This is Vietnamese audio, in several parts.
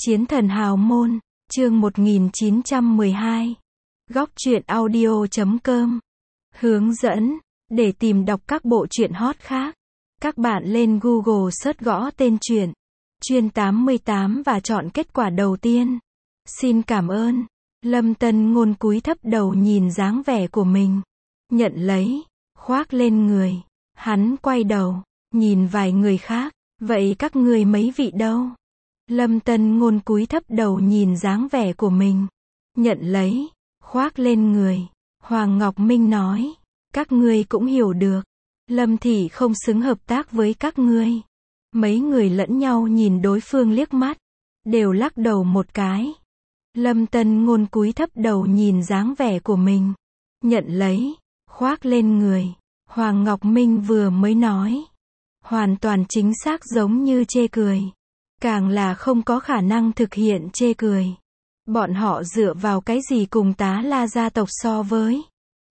Chiến thần hào môn, chương 1912. Góc truyện audio.com. Hướng dẫn, để tìm đọc các bộ truyện hot khác. Các bạn lên Google search gõ tên truyện Chuyên 88 và chọn kết quả đầu tiên. Xin cảm ơn. Lâm Tân Ngôn cúi thấp đầu nhìn dáng vẻ của mình. Nhận lấy, khoác lên người. Hắn quay đầu, nhìn vài người khác. Vậy các ngươi mấy vị đâu? Lâm Tân Ngôn cúi thấp đầu nhìn dáng vẻ của mình. Nhận lấy, khoác lên người. Hoàng Ngọc Minh nói. Các ngươi cũng hiểu được. Lâm thị không xứng hợp tác với các ngươi. Mấy người lẫn nhau nhìn đối phương liếc mắt. Đều lắc đầu một cái. Lâm Tân Ngôn cúi thấp đầu nhìn dáng vẻ của mình. Nhận lấy, khoác lên người. Hoàng Ngọc Minh vừa mới nói. Hoàn toàn chính xác giống như chê cười. Càng là không có khả năng thực hiện chê cười. Bọn họ dựa vào cái gì cùng Tá La gia tộc so với?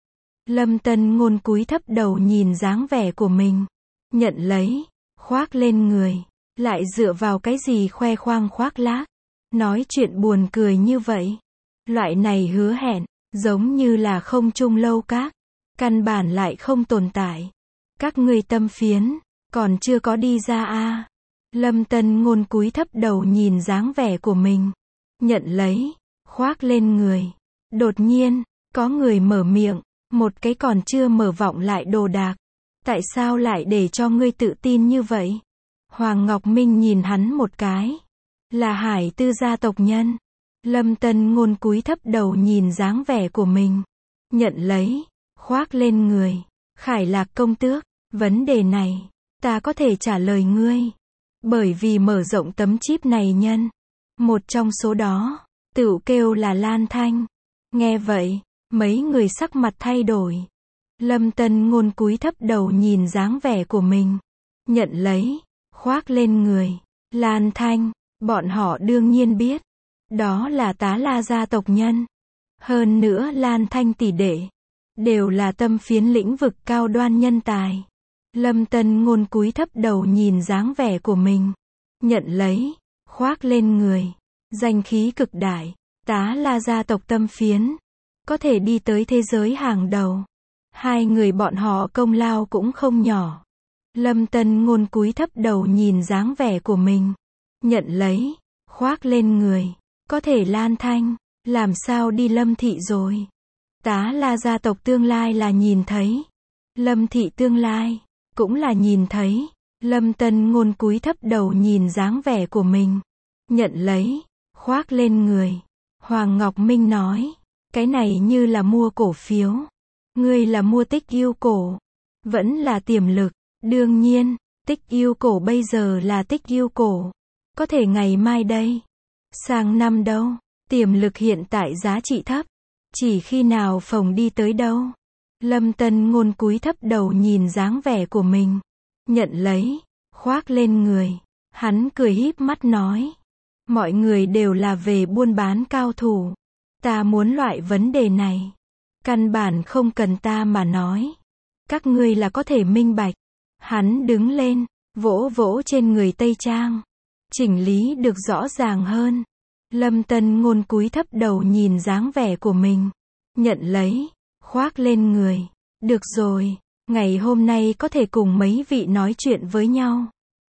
Lâm Tân Ngôn cúi thấp đầu nhìn dáng vẻ của mình. Nhận lấy, khoác lên người. Lại dựa vào cái gì khoe khoang khoác lác? Nói chuyện buồn cười như vậy. Loại này hứa hẹn, giống như là không trung lâu các. Căn bản lại không tồn tại. Các ngươi tâm phiến, còn chưa có đi ra a. Lâm Tân Ngôn cúi thấp đầu nhìn dáng vẻ của mình. Nhận lấy, khoác lên người. Đột nhiên, có người mở miệng, một cái còn chưa mở vọng lại đồ đạc. Tại sao lại để cho ngươi tự tin như vậy? Hoàng Ngọc Minh nhìn hắn một cái. Là Hải Tư gia tộc nhân. Lâm Tân Ngôn cúi thấp đầu nhìn dáng vẻ của mình. Nhận lấy, khoác lên người. Khải Lạc công tước, vấn đề này, ta có thể trả lời ngươi. Bởi vì mở rộng tấm chip này nhân. Một trong số đó, tựu kêu là Lan Thanh. Nghe vậy, mấy người sắc mặt thay đổi. Lâm Tân Ngôn cúi thấp đầu nhìn dáng vẻ của mình. Nhận lấy, khoác lên người. Lan Thanh, bọn họ đương nhiên biết. Đó là Tá La gia tộc nhân. Hơn nữa Lan Thanh tỷ đệ. Đều là tâm phiến lĩnh vực cao đoan nhân tài. Lâm Tân Ngôn cúi thấp đầu nhìn dáng vẻ của mình. Nhận lấy, khoác lên người. Danh khí cực đại. Tá La gia tộc tâm phiến. Có thể đi tới thế giới hàng đầu. Hai người bọn họ công lao cũng không nhỏ. Lâm Tân Ngôn cúi thấp đầu nhìn dáng vẻ của mình. Nhận lấy, khoác lên người. Có thể Lan Thanh, làm sao đi Lâm thị rồi? Tá La gia tộc tương lai là nhìn thấy. Lâm thị tương lai, cũng là nhìn thấy. Lâm Tân Ngôn cúi thấp đầu nhìn dáng vẻ của mình. Nhận lấy, khoác lên người. Hoàng Ngọc Minh nói. Cái này như là mua cổ phiếu. Ngươi là mua tích yêu cổ. Vẫn là tiềm lực. Đương nhiên, tích yêu cổ bây giờ là tích yêu cổ. Có thể ngày mai đây. Sang năm đâu. Tiềm lực hiện tại giá trị thấp. Chỉ khi nào phồng đi tới đâu. Lâm Tân Ngôn cúi thấp đầu nhìn dáng vẻ của mình. Nhận lấy, khoác lên người. Hắn cười híp mắt nói. Mọi người đều là về buôn bán cao thủ. Ta muốn loại vấn đề này. Căn bản không cần ta mà nói. Các ngươi là có thể minh bạch. Hắn đứng lên, vỗ vỗ trên người Tây Trang. Chỉnh lý được rõ ràng hơn. Lâm Tân Ngôn cúi thấp đầu nhìn dáng vẻ của mình. Nhận lấy, khoác lên người. Được rồi, ngày hôm nay có thể cùng mấy vị nói chuyện với nhau.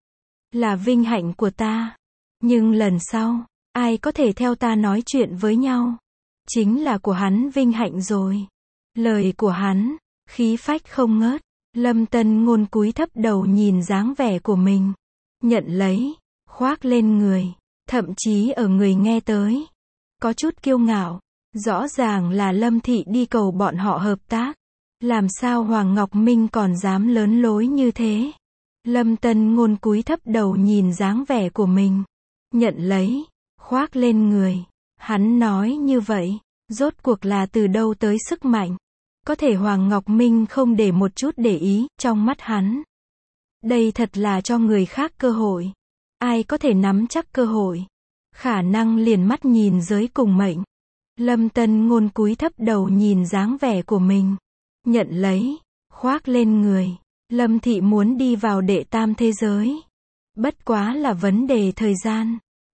Là vinh hạnh của ta. Nhưng lần sau, ai có thể theo ta nói chuyện với nhau. Chính là của hắn vinh hạnh rồi. Lời của hắn, khí phách không ngớt. Lâm Tân Ngôn cúi thấp đầu nhìn dáng vẻ của mình. Nhận lấy, khoác lên người. Thậm chí ở người nghe tới. Có chút kiêu ngạo. Rõ ràng là Lâm thị đi cầu bọn họ hợp tác. Làm sao Hoàng Ngọc Minh còn dám lớn lối như thế? Lâm Tân Ngôn cúi thấp đầu nhìn dáng vẻ của mình. Nhận lấy, khoác lên người. Hắn nói như vậy, rốt cuộc là từ đâu tới sức mạnh? Có thể Hoàng Ngọc Minh không để một chút để ý, trong mắt hắn. Đây thật là cho người khác cơ hội. Ai có thể nắm chắc cơ hội? Khả năng liền mắt nhìn giới cùng mệnh. Lâm Tân Ngôn cúi thấp đầu nhìn dáng vẻ của mình. Nhận lấy, khoác lên người. Lâm thị muốn đi vào đệ tam thế giới. Bất quá là vấn đề thời gian.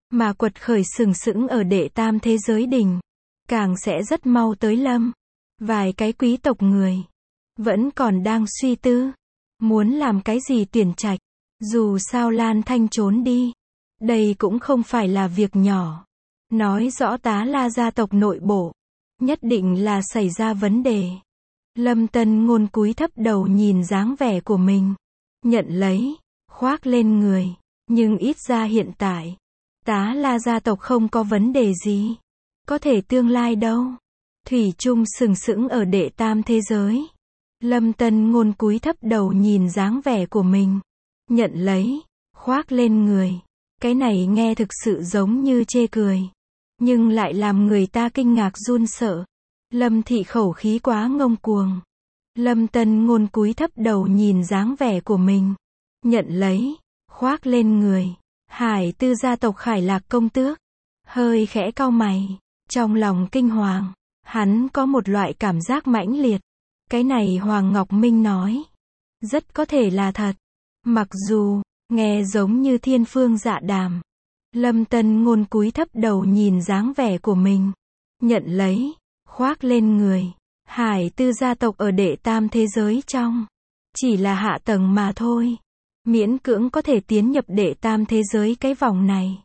mà quật khởi sừng sững ở đệ tam thế giới đỉnh, càng sẽ rất mau tới Lâm. Vài cái quý tộc người vẫn còn đang suy tư, muốn làm cái gì tuyển trạch. Dù sao Lan Thanh trốn đi, đây cũng không phải là việc nhỏ. Nói rõ Tá La gia tộc nội bộ, nhất định là xảy ra vấn đề. Lâm Tân Ngôn cúi thấp đầu nhìn dáng vẻ của mình, nhận lấy, khoác lên người. Nhưng ít ra hiện tại, Tá La gia tộc không có vấn đề gì. Có thể tương lai đâu. Thủy chung sừng sững ở đệ tam thế giới. Lâm Tân Ngôn cúi thấp đầu nhìn dáng vẻ của mình, nhận lấy, khoác lên người. Cái này nghe thực sự giống như chê cười, nhưng lại làm người ta kinh ngạc run sợ. Lâm thị khẩu khí quá ngông cuồng. Lâm Tân Ngôn cúi thấp đầu nhìn dáng vẻ của mình, nhận lấy, khoác lên người. Hải Tư gia tộc Khải Lạc công tước hơi khẽ cau mày, trong lòng kinh hoàng. Hắn có một loại cảm giác mãnh liệt. Cái này Hoàng Ngọc Minh nói, rất có thể là thật. Mặc dù nghe giống như thiên phương dạ đàm. Lâm Tân Ngôn cúi thấp đầu nhìn dáng vẻ của mình, nhận lấy, khoác lên người. Hải Tư gia tộc ở đệ tam thế giới trong, chỉ là hạ tầng mà thôi. Miễn cưỡng có thể tiến nhập đệ tam thế giới cái vòng này.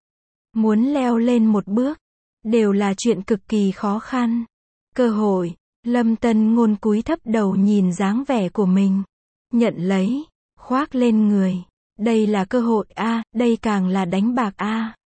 Muốn leo lên một bước, đều là chuyện cực kỳ khó khăn. Cơ hội, Lâm Tân Ngôn cúi thấp đầu nhìn dáng vẻ của mình, nhận lấy, khoác lên người. Đây là cơ hội a, đây càng là đánh bạc a.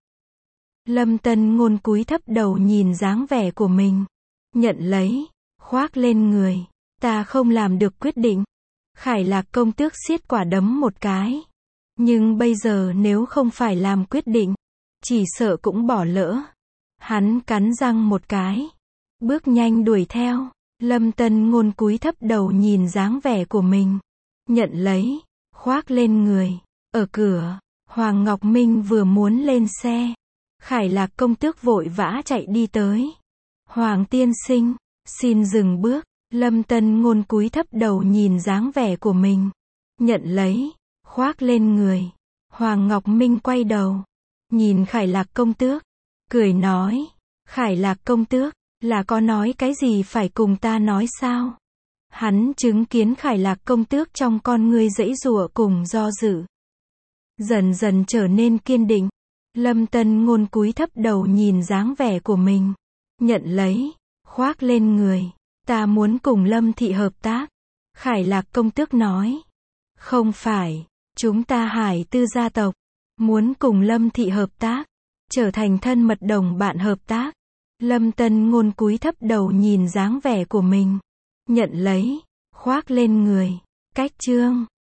Lâm Tân Ngôn cúi thấp đầu nhìn dáng vẻ của mình, nhận lấy, khoác lên người. Ta không làm được quyết định. Khải Lạc công tước siết quả đấm một cái. Nhưng bây giờ nếu không phải làm quyết định, chỉ sợ cũng bỏ lỡ. Hắn cắn răng một cái, bước nhanh đuổi theo. Lâm Tân Ngôn cúi thấp đầu nhìn dáng vẻ của mình, nhận lấy, khoác lên người. Ở cửa, Hoàng Ngọc Minh vừa muốn lên xe, Khải Lạc công tước vội vã chạy đi tới. Hoàng tiên sinh, xin dừng bước. Lâm Tân Ngôn cúi thấp đầu nhìn dáng vẻ của mình, nhận lấy, khoác lên người. Hoàng Ngọc Minh quay đầu, nhìn Khải Lạc công tước, cười nói, Khải Lạc công tước, là có nói cái gì phải cùng ta nói sao? Hắn chứng kiến Khải Lạc công tước trong con ngươi giãy giụa cùng do dự, dần dần trở nên kiên định. Lâm Tân Ngôn cúi thấp đầu nhìn dáng vẻ của mình, nhận lấy, khoác lên người. Ta muốn cùng Lâm thị hợp tác. Khải Lạc công tước nói. Không phải, chúng ta Hải Tư gia tộc muốn cùng Lâm thị hợp tác, trở thành thân mật đồng bạn hợp tác. Lâm Tân Ngôn cúi thấp đầu nhìn dáng vẻ của mình, nhận lấy, khoác lên người. Cách chương